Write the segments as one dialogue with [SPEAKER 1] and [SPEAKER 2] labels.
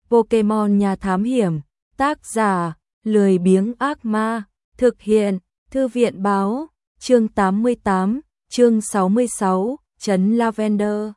[SPEAKER 1] Pokemon Nhà Thám Hiểm, tác giả, lười biếng ác ma, thực hiện, Thư viện báo, chương 88, chương 66, Trấn Lavender.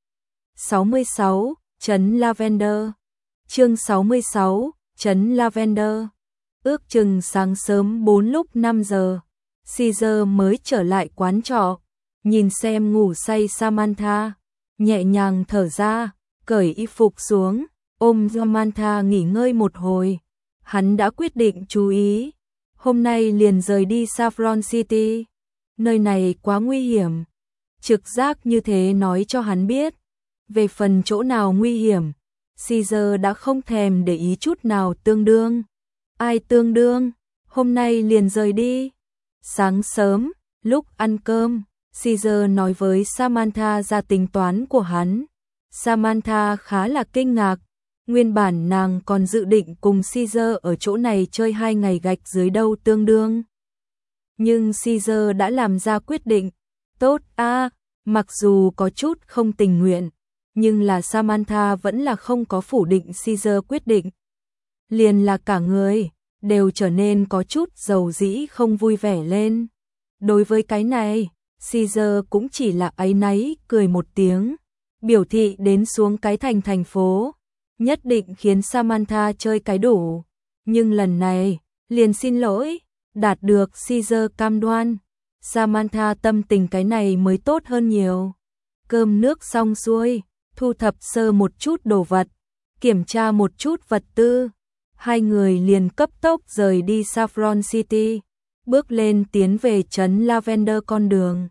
[SPEAKER 1] 66, Trấn Lavender. Chương 66, Trấn Lavender. Ước chừng sáng sớm 4 lúc 5 giờ, Caesar mới trở lại quán trọ, nhìn xem ngủ say Samantha, nhẹ nhàng thở ra, cởi y phục xuống, ôm Samantha nghỉ ngơi một hồi. Hắn đã quyết định chú ý, hôm nay liền rời đi Saffron City. Nơi này quá nguy hiểm. Trực giác như thế nói cho hắn biết. Về phần chỗ nào nguy hiểm, Caesar đã không thèm để ý chút nào. Tương đương. Ai tương đương? Hôm nay liền rời đi. Sáng sớm, lúc ăn cơm, Caesar nói với Samantha ra tính toán của hắn. Samantha khá là kinh ngạc. Nguyên bản nàng còn dự định cùng Caesar ở chỗ này chơi 2 ngày gạch dưới đâu tương đương. Nhưng Caesar đã làm ra quyết định. Tốt a, mặc dù có chút không tình nguyện, nhưng là Samantha vẫn là không có phủ định Caesar quyết định. Liền là cả người đều trở nên có chút dầu dĩ không vui vẻ lên. Đối với cái này, Caesar cũng chỉ là áy náy cười một tiếng, biểu thị đến xuống cái thành phố, nhất định khiến Samantha chơi cái đủ. Nhưng lần này, liền xin lỗi, đạt được Caesar cam đoan. Samantha tâm tình cái này mới tốt hơn nhiều. Cơm nước xong xuôi, thu thập sơ một chút đồ vật, kiểm tra một chút vật tư. Hai người liền cấp tốc rời đi Saffron City, bước lên tiến về trấn Lavender con đường.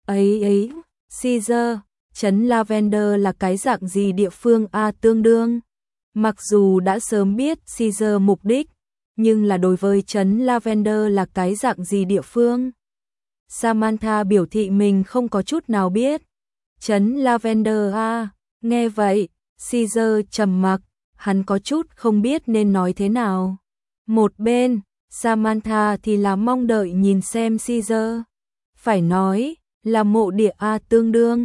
[SPEAKER 1] Ấy, Caesar, trấn Lavender là cái dạng gì địa phương a tương đương? Mặc dù đã sớm biết Caesar mục đích, nhưng là đối với trấn Lavender là cái dạng gì địa phương? Samantha biểu thị mình không có chút nào biết. Trấn Lavender a, nghe vậy, Caesar trầm mặc, hắn có chút không biết nên nói thế nào. Một bên, Samantha thì là mong đợi nhìn xem Caesar. Phải nói, là mộ địa a tương đương.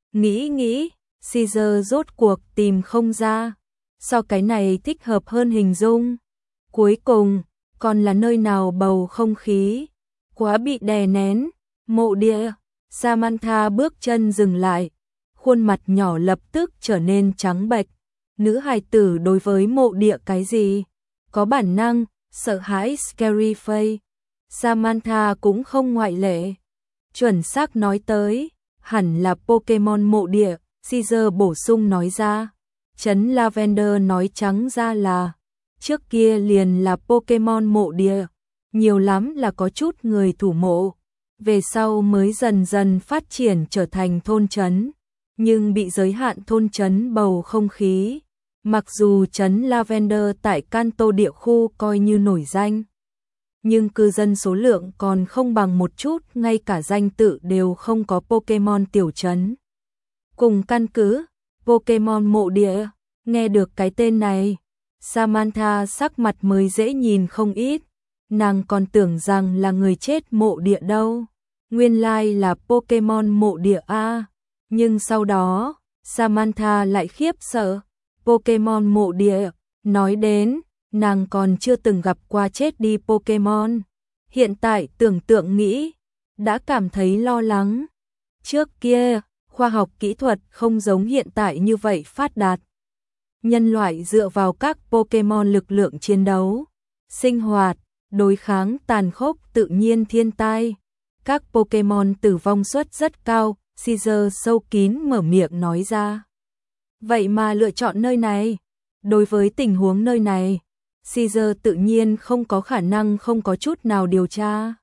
[SPEAKER 1] Nghĩ, Caesar rốt cuộc tìm không ra. So cái này thích hợp hơn hình dung. Cuối cùng, còn là nơi nào bầu không khí quá bị đè nén. Mộ địa. Samantha bước chân dừng lại, khuôn mặt nhỏ lập tức trở nên trắng bệch. Nữ hài tử đối với mộ địa cái gì có bản năng sợ hãi, scary face. Samantha cũng không ngoại lệ. Chuẩn xác nói tới, hẳn là Pokemon mộ địa, Caesar bổ sung nói ra. Trấn Lavender nói trắng ra là trước kia liền là Pokemon mộ địa, nhiều lắm là có chút người thủ mộ, về sau mới dần dần phát triển trở thành thôn trấn, nhưng bị giới hạn thôn trấn bầu không khí. Mặc dù trấn Lavender tại Kanto địa khu coi như nổi danh, nhưng cư dân số lượng còn không bằng một chút, ngay cả danh tự đều không có. Pokemon tiểu trấn cùng căn cứ Pokemon mộ địa. Nghe được cái tên này, Samantha sắc mặt mới dễ nhìn không ít. Nàng còn tưởng rằng là người chết mộ địa đâu, nguyên lai là Pokemon mộ địa a. Nhưng sau đó, Samantha lại khiếp sợ. Pokemon mộ địa, nói đến, nàng còn chưa từng gặp qua chết đi Pokemon. Hiện tại tưởng tượng nghĩ, đã cảm thấy lo lắng. Trước kia, khoa học kỹ thuật không giống hiện tại như vậy phát đạt. Nhân loại dựa vào các Pokemon lực lượng chiến đấu, sinh hoạt, đối kháng tàn khốc tự nhiên thiên tai. Các Pokemon tử vong suất rất cao, Caesar sâu kín mở miệng nói ra. Vậy mà lựa chọn nơi này. Đối với tình huống nơi này, Caesar tự nhiên không có khả năng không có chút nào điều tra.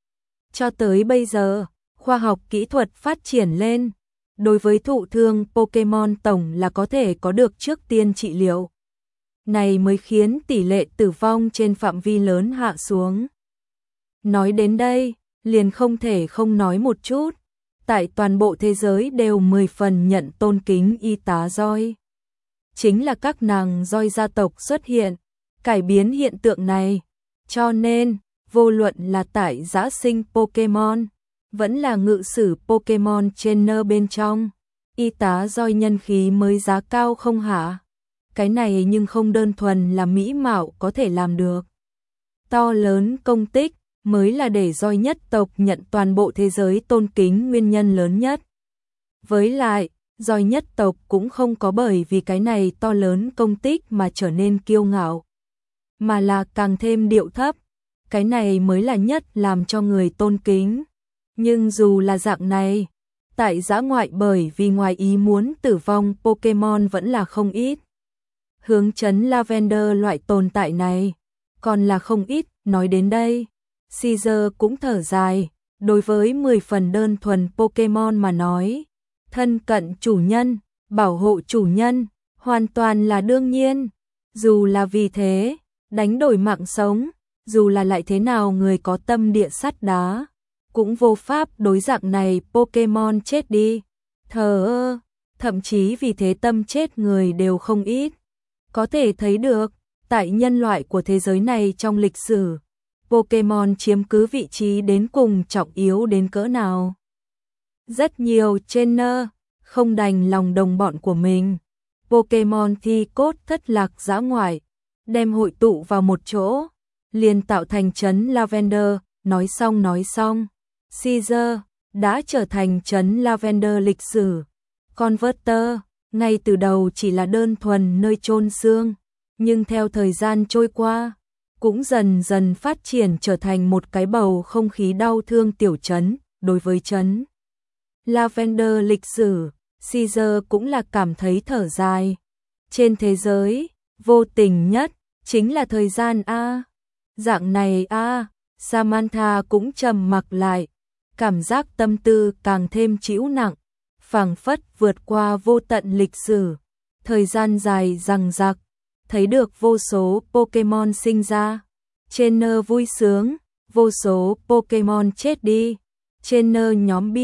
[SPEAKER 1] Cho tới bây giờ, khoa học kỹ thuật phát triển lên, đối với thụ thương Pokemon tổng là có thể có được trước tiên trị liệu. Này mới khiến tỷ lệ tử vong trên phạm vi lớn hạ xuống. Nói đến đây, liền không thể không nói một chút. Tại toàn bộ thế giới đều 10 phần nhận tôn kính y tá roi. Chính là các nàng roi gia tộc xuất hiện, cải biến hiện tượng này. Cho nên, vô luận là tại giã sinh Pokemon, vẫn là ngự sử Pokemon trainer bên trong, y tá roi nhân khí mới giá cao không hả? cái này nhưng không đơn thuần là mỹ mạo có thể làm được. To lớn công tích mới là để Roi nhất tộc nhận toàn bộ thế giới tôn kính nguyên nhân lớn nhất. Với lại, Roi nhất tộc cũng không có bởi vì cái này to lớn công tích mà trở nên kiêu ngạo, mà là càng thêm điệu thấp, cái này mới là nhất làm cho người tôn kính. Nhưng dù là dạng này, tại dã ngoại bởi vì ngoài ý muốn tử vong Pokémon vẫn là không ít. Hướng trấn Lavender loại tồn tại này, còn là không ít, nói đến đây. Caesar cũng thở dài, đối với 10 phần đơn thuần Pokémon mà nói, thân cận chủ nhân, bảo hộ chủ nhân, hoàn toàn là đương nhiên. Dù là vì thế, đánh đổi mạng sống, dù là lại thế nào người có tâm địa sắt đá, cũng vô pháp đối dạng này Pokémon chết đi. Thờ ơ, thậm chí vì thế tâm chết người đều không ít. Có thể thấy được, tại nhân loại của thế giới này trong lịch sử, Pokémon chiếm cứ vị trí đến cùng trọng yếu đến cỡ nào. Rất nhiều trainer không đành lòng đồng bọn của mình. Pokémon thi cốt thất lạc dã ngoại, đem hội tụ vào một chỗ, liền tạo thành trấn Lavender. Nói xong, Caesar đã trở thành trấn Lavender lịch sử. Converter ngay từ đầu chỉ là đơn thuần nơi chôn xương, nhưng theo thời gian trôi qua, cũng dần dần phát triển trở thành một cái bầu không khí đau thương tiểu trấn. Đối với trấn Lavender lịch sử, Caesar cũng là cảm thấy thở dài. Trên thế giới, vô tình nhất chính là thời gian a. Dạng này a. Samantha cũng trầm mặc lại, cảm giác tâm tư càng thêm trĩu nặng, phảng phất vượt qua vô tận lịch sử, thời gian dài dằng dặc, thấy được vô số Pokémon sinh ra, trainer vui sướng, vô số Pokémon chết đi, trainer nhóm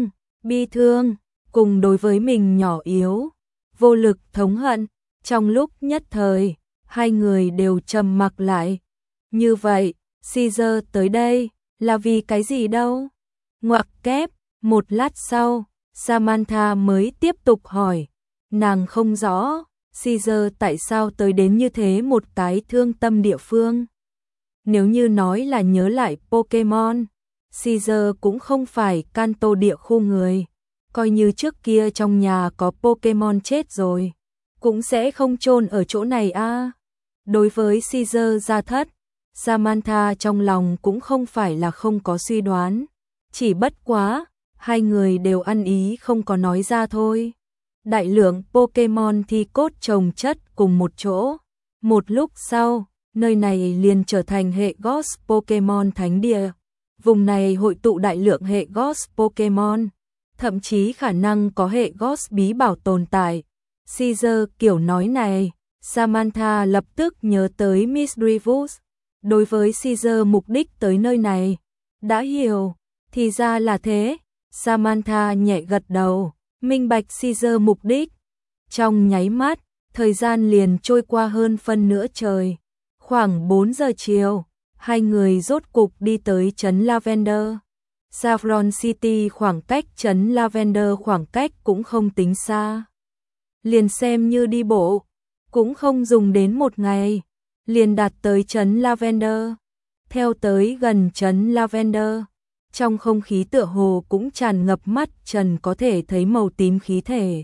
[SPEAKER 1] bi thương, cùng đối với mình nhỏ yếu, vô lực thống hận. Trong lúc nhất thời, hai người đều trầm mặc lại. Như vậy, Caesar tới đây là vì cái gì đâu? Ngoặc kép, một lát sau, Samantha mới tiếp tục hỏi. Nàng không rõ, Caesar tại sao tới đến như thế một cái thương tâm địa phương. Nếu như nói là nhớ lại Pokémon, Caesar cũng không phải Kanto địa khu người. Coi như trước kia trong nhà có Pokémon chết rồi, cũng sẽ không chôn ở chỗ này a. Đối với Caesar gia thất, Samantha trong lòng cũng không phải là không có suy đoán, chỉ bất quá, hai người đều ăn ý không có nói ra thôi. Đại lượng Pokémon thi cốt chồng chất cùng một chỗ. Một lúc sau, nơi này liền trở thành hệ Ghost Pokémon thánh địa. Vùng này hội tụ đại lượng hệ Ghost Pokémon, thậm chí khả năng có hệ Ghost bí bảo tồn tại. Caesar kiểu nói này, Samantha lập tức nhớ tới Misdreavus. Đối với Caesar mục đích tới nơi này, đã hiểu, thì ra là thế. Samantha nhẹ gật đầu, minh bạch Caesar mục đích. Trong nháy mắt, thời gian liền trôi qua hơn phân nửa trời. Khoảng 4 giờ chiều, hai người rốt cục đi tới trấn Lavender. Saffron City khoảng cách trấn Lavender khoảng cách cũng không tính xa. Liền xem như đi bộ, cũng không dùng đến một ngày, liền đạt tới trấn Lavender. Theo tới gần trấn Lavender, trong không khí tựa hồ cũng tràn ngập mắt trần có thể thấy màu tím khí thể.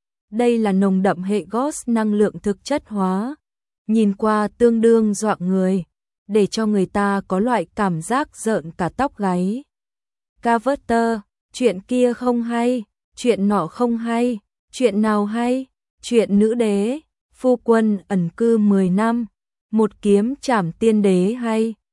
[SPEAKER 1] Đây là nồng đậm hệ Ghost năng lượng thực chất hóa, nhìn qua tương đương dọa người, để cho người ta có loại cảm giác rợn cả tóc gáy. Carver, chuyện kia không hay, chuyện nọ không hay, chuyện nào hay, chuyện nữ đế, phu quân ẩn cư 10 năm, một kiếm trảm tiên đế hay.